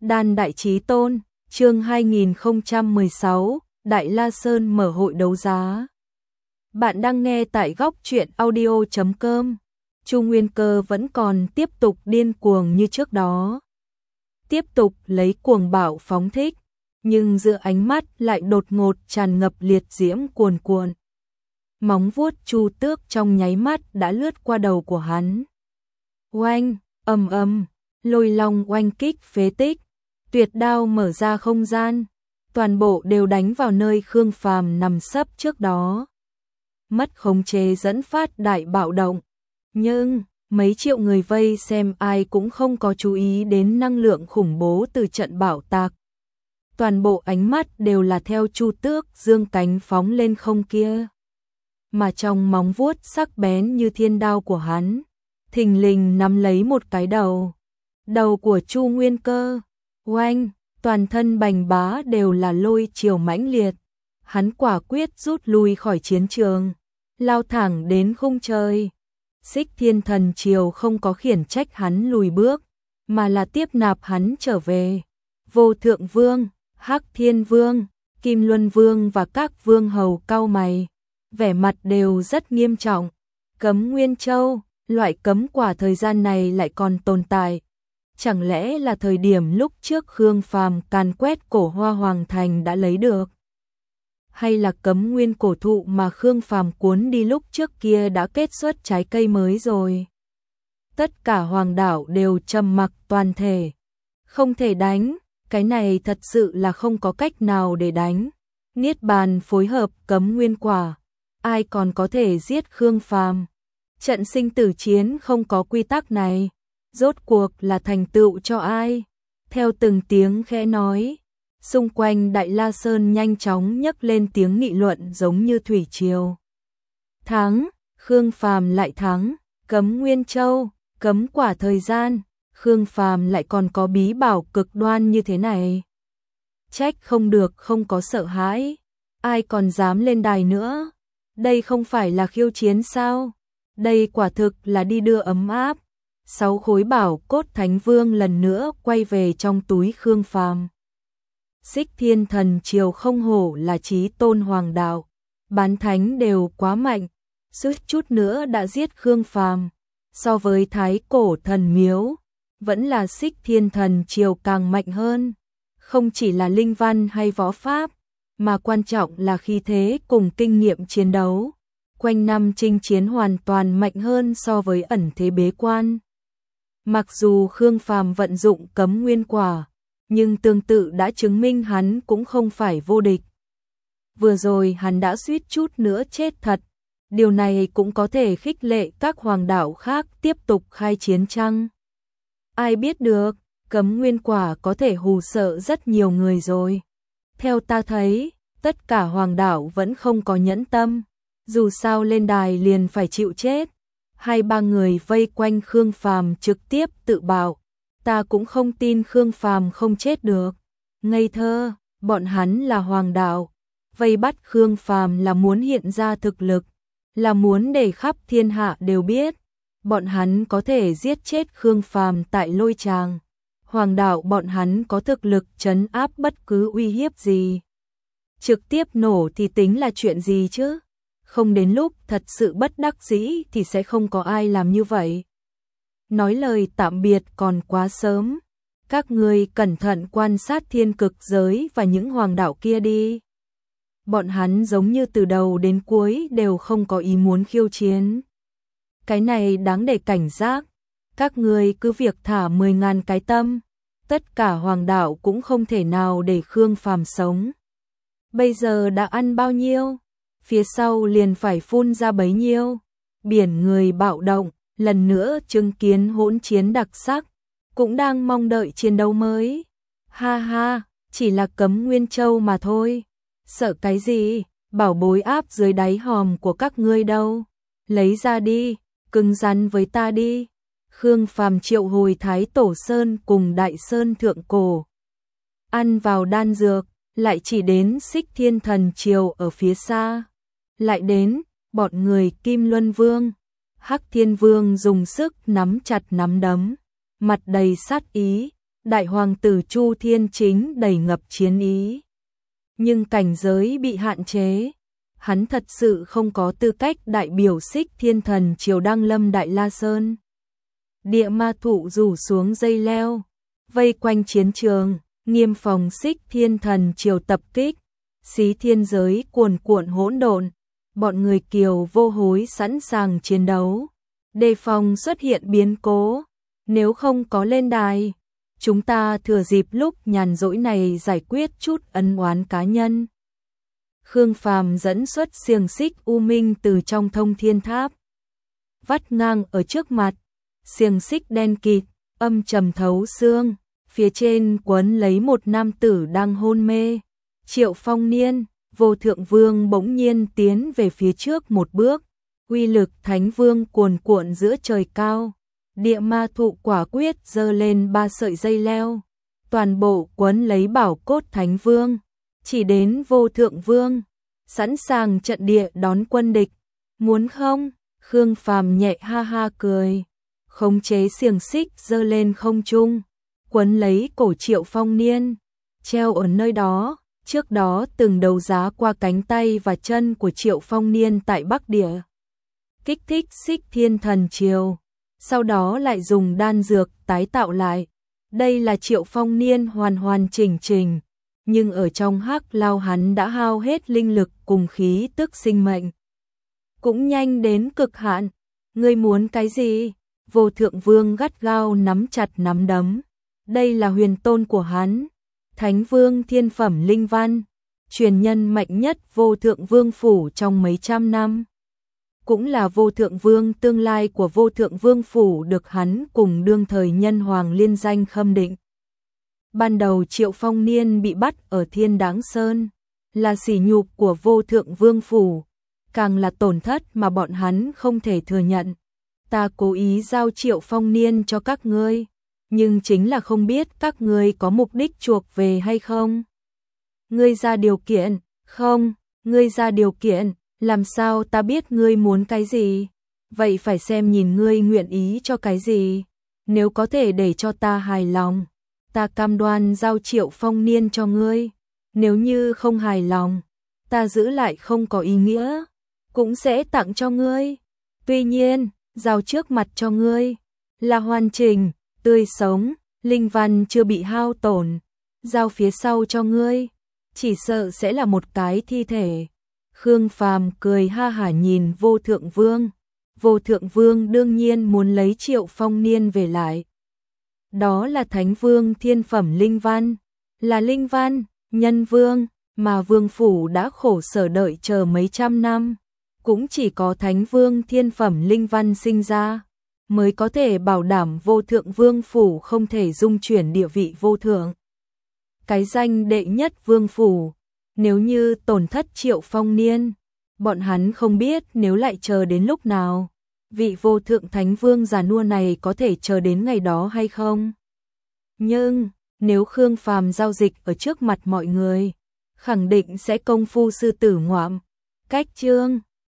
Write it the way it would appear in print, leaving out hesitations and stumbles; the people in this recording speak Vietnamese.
Đan Đại Chí Tôn, chương 2016, Đại La Sơn mở hội đấu giá. Bạn đang nghe tại góc truyện audio.com. Chu Nguyên Cơ vẫn còn tiếp tục điên cuồng như trước đó. Tiếp tục lấy cuồng bạo phóng thích, nhưng giữa ánh mắt lại đột ngột tràn ngập liệt diễm cuồn cuộn. Móng vuốt Chu Tước trong nháy mắt đã lướt qua đầu của hắn. Oanh, ầm ầm, lôi long oanh kích phế tích, tuyệt đao mở ra không gian, toàn bộ đều đánh vào nơi Khương Phàm nằm sấp trước đó. Mất khống chế dẫn phát đại bạo động, nhưng mấy triệu người vây xem ai cũng không có chú ý đến năng lượng khủng bố từ trận bạo tạc. Toàn bộ ánh mắt đều là theo Chu Tước dương cánh phóng lên không kia. Mà trong móng vuốt sắc bén như thiên đao của hắn, thình lình nắm lấy một cái đầu. Đầu của Chu Nguyên Cơ, oanh, toàn thân bành bá đều là lôi chiều mãnh liệt. Hắn quả quyết rút lui khỏi chiến trường, lao thẳng đến khung trời. Xích Thiên Thần Triều không có khiển trách hắn lùi bước, mà là tiếp nạp hắn trở về. Vô Thượng Vương, Hắc Thiên Vương, Kim Luân Vương và các vương hầu cau mày, vẻ mặt đều rất nghiêm trọng. Cấm Nguyên Châu, loại cấm quả thời gian này lại còn tồn tại. Chẳng lẽ là thời điểm lúc trước Khương Phàm càn quét cổ Hoa Hoàng Thành đã lấy được? Hay là cấm nguyên cổ thụ mà Khương Phàm cuốn đi lúc trước kia đã kết xuất trái cây mới rồi? Tất cả hoàng đảo đều trầm mặc toàn thể. Không thể đánh, cái này thật sự là không có cách nào để đánh. Niết bàn phối hợp cấm nguyên quả, ai còn có thể giết Khương Phàm? Trận sinh tử chiến không có quy tắc này, rốt cuộc là thành tựu cho ai? Theo từng tiếng khẽ nói, xung quanh Đại La Sơn nhanh chóng nhấc lên tiếng nghị luận giống như thủy triều. Thắng, Khương Phàm lại thắng, cấm Nguyên Châu, cấm quả thời gian, Khương Phàm lại còn có bí bảo cực đoan như thế này. Trách không được không có sợ hãi, ai còn dám lên đài nữa? Đây không phải là khiêu chiến sao? Đây quả thực là đi đưa ấm áp. 6 khối bảo cốt Thánh Vương lần nữa quay về trong túi Khương Phàm. Xích Thiên Thần Triều không hổ là chí tôn hoàng đạo, bán thánh đều quá mạnh, suýt chút nữa đã giết Khương Phàm. So với Thái Cổ Thần Miếu, vẫn là Xích Thiên Thần Triều càng mạnh hơn, không chỉ là linh văn hay võ pháp, mà quan trọng là khí thế cùng kinh nghiệm chiến đấu. Quanh năm chinh chiến hoàn toàn mạnh hơn so với ẩn thế bế quan. Mặc dù Khương Phàm vận dụng cấm nguyên quả, nhưng tương tự đã chứng minh hắn cũng không phải vô địch. Vừa rồi hắn đã suýt chút nữa chết thật, điều này cũng có thể khích lệ các hoàng đảo khác tiếp tục khai chiến chăng? Ai biết được, cấm nguyên quả có thể hù sợ rất nhiều người rồi. Theo ta thấy, tất cả hoàng đảo vẫn không có nhẫn tâm, dù sao lên đài liền phải chịu chết. 2-3 người vây quanh Khương Phàm trực tiếp tự bạo, ta cũng không tin Khương Phàm không chết được. Ngây thơ, bọn hắn là hoàng đạo, vây bắt Khương Phàm là muốn hiện ra thực lực, là muốn để khắp thiên hạ đều biết, bọn hắn có thể giết chết Khương Phàm tại lôi tràng. Hoàng đạo bọn hắn có thực lực trấn áp bất cứ uy hiếp gì. Trực tiếp nổ thì tính là chuyện gì chứ? Không đến lúc thật sự bất đắc dĩ thì sẽ không có ai làm như vậy. Nói lời tạm biệt còn quá sớm. Các ngươi cẩn thận quan sát thiên cực giới và những hoàng đạo kia đi. Bọn hắn giống như từ đầu đến cuối đều không có ý muốn khiêu chiến. Cái này đáng để cảnh giác. Các ngươi cứ việc thả 10.000 cái tâm. Tất cả hoàng đạo cũng không thể nào để Khương Phàm sống. Bây giờ đã ăn bao nhiêu? Phía sau liền phải phun ra bấy nhiêu. Biển người bạo động, lần nữa chứng kiến hỗn chiến đặc sắc, cũng đang mong đợi chiến đấu mới. Ha ha, chỉ là cấm Nguyên Châu mà thôi. Sợ cái gì, bảo bối áp dưới đáy hòm của các ngươi đâu. Lấy ra đi, cứng rắn với ta đi. Khương Phàm triệu hồi Thái Tổ Sơn cùng Đại Sơn Thượng Cổ. Ăn vào đan dược, lại chỉ đến Xích Thiên Thần Triều ở phía xa. Lại đến, bọn người Kim Luân Vương, Hắc Thiên Vương dùng sức nắm chặt nắm đấm, mặt đầy sát ý, đại hoàng tử Chu Thiên chính đầy ngập chiến ý. Nhưng cảnh giới bị hạn chế, hắn thật sự không có tư cách đại biểu Xích Thiên Thần Triều đăng lâm Đại La Sơn. Địa ma thụ rủ xuống dây leo, vây quanh chiến trường, nghiêm phòng Xích Thiên Thần Triều tập kích, xí thiên giới cuồn cuộn hỗn độn, bọn người Kiều vô hối sẵn sàng chiến đấu, đề phòng xuất hiện biến cố, nếu không có lên đài, chúng ta thừa dịp lúc nhàn rỗi này giải quyết chút ân oán cá nhân. Khương Phàm dẫn xuất xiềng xích u minh từ trong thông thiên tháp, vắt ngang ở trước mặt, xiềng xích đen kịt, âm trầm thấu xương, phía trên quấn lấy một nam tử đang hôn mê. Triệu Phong Niên, Vô Thượng Vương bỗng nhiên tiến về phía trước một bước, uy lực Thánh Vương cuồn cuộn giữa trời cao. Địa ma thụ quả quyết giơ lên 3 sợi dây leo, toàn bộ quấn lấy bảo cốt Thánh Vương, chỉ đến Vô Thượng Vương, sẵn sàng trận địa đón quân địch. Muốn không? Khương Phàm nhẹ ha ha cười, khống chế xiềng xích giơ lên không trung, quấn lấy cổ Triệu Phong Niên, treo ở nơi đó. Trước đó từng đấu giá qua cánh tay và chân của Triệu Phong Niên tại Bắc Địa, kích thích Xích Thiên Thần Triều, sau đó lại dùng đan dược tái tạo lại. Đây là Triệu Phong Niên hoàn hoàn chỉnh chỉnh, nhưng ở trong hắc lao hắn đã hao hết linh lực cùng khí tức sinh mệnh, cũng nhanh đến cực hạn. Ngươi muốn cái gì? Vô Thượng Vương gắt gao nắm chặt nắm đấm. Đây là huyền tôn của hắn, Thánh Vương thiên phẩm linh văn, truyền nhân mạnh nhất Vô Thượng Vương phủ trong mấy trăm năm, cũng là Vô Thượng Vương tương lai của Vô Thượng Vương phủ được hắn cùng đương thời nhân hoàng liên danh khâm định. Ban đầu Triệu Phong Niên bị bắt ở Thiên Đáng Sơn, là sỉ nhục của Vô Thượng Vương phủ, càng là tổn thất mà bọn hắn không thể thừa nhận. Ta cố ý giao Triệu Phong Niên cho các ngươi, nhưng chính là không biết các ngươi có mục đích chuộc về hay không. Ngươi ra điều kiện, không, ngươi ra điều kiện, làm sao ta biết ngươi muốn cái gì? Vậy phải xem nhìn ngươi nguyện ý cho cái gì. Nếu có thể để cho ta hài lòng, ta cam đoan giao Triệu Phong Niên cho ngươi. Nếu như không hài lòng, ta giữ lại không có ý nghĩa, cũng sẽ tặng cho ngươi. Tuy nhiên, giao trước mặt cho ngươi là hoàn chỉnh, tươi sống, linh văn chưa bị hao tổn, giao phía sau cho ngươi, chỉ sợ sẽ là một cái thi thể. Khương Phàm cười ha hả nhìn Vô Thượng Vương. Vô Thượng Vương đương nhiên muốn lấy Triệu Phong Niên về lại. Đó là Thánh Vương thiên phẩm linh văn, là linh văn, nhân vương, mà vương phủ đã khổ sở đợi chờ mấy trăm năm. Cũng chỉ có Thánh Vương thiên phẩm linh văn sinh ra, mới có thể bảo đảm Vô Thượng Vương phủ không thể dung chuyển địa vị vô thượng. Cái danh đệ nhất vương phủ, nếu như tổn thất Triệu Phong Niên, bọn hắn không biết nếu lại chờ đến lúc nào, vị Vô Thượng Thánh Vương già nua này có thể chờ đến ngày đó hay không. Nhưng, nếu Khương Phàm giao dịch ở trước mặt mọi người, khẳng định sẽ công phu sư tử ngoạm. Cách chương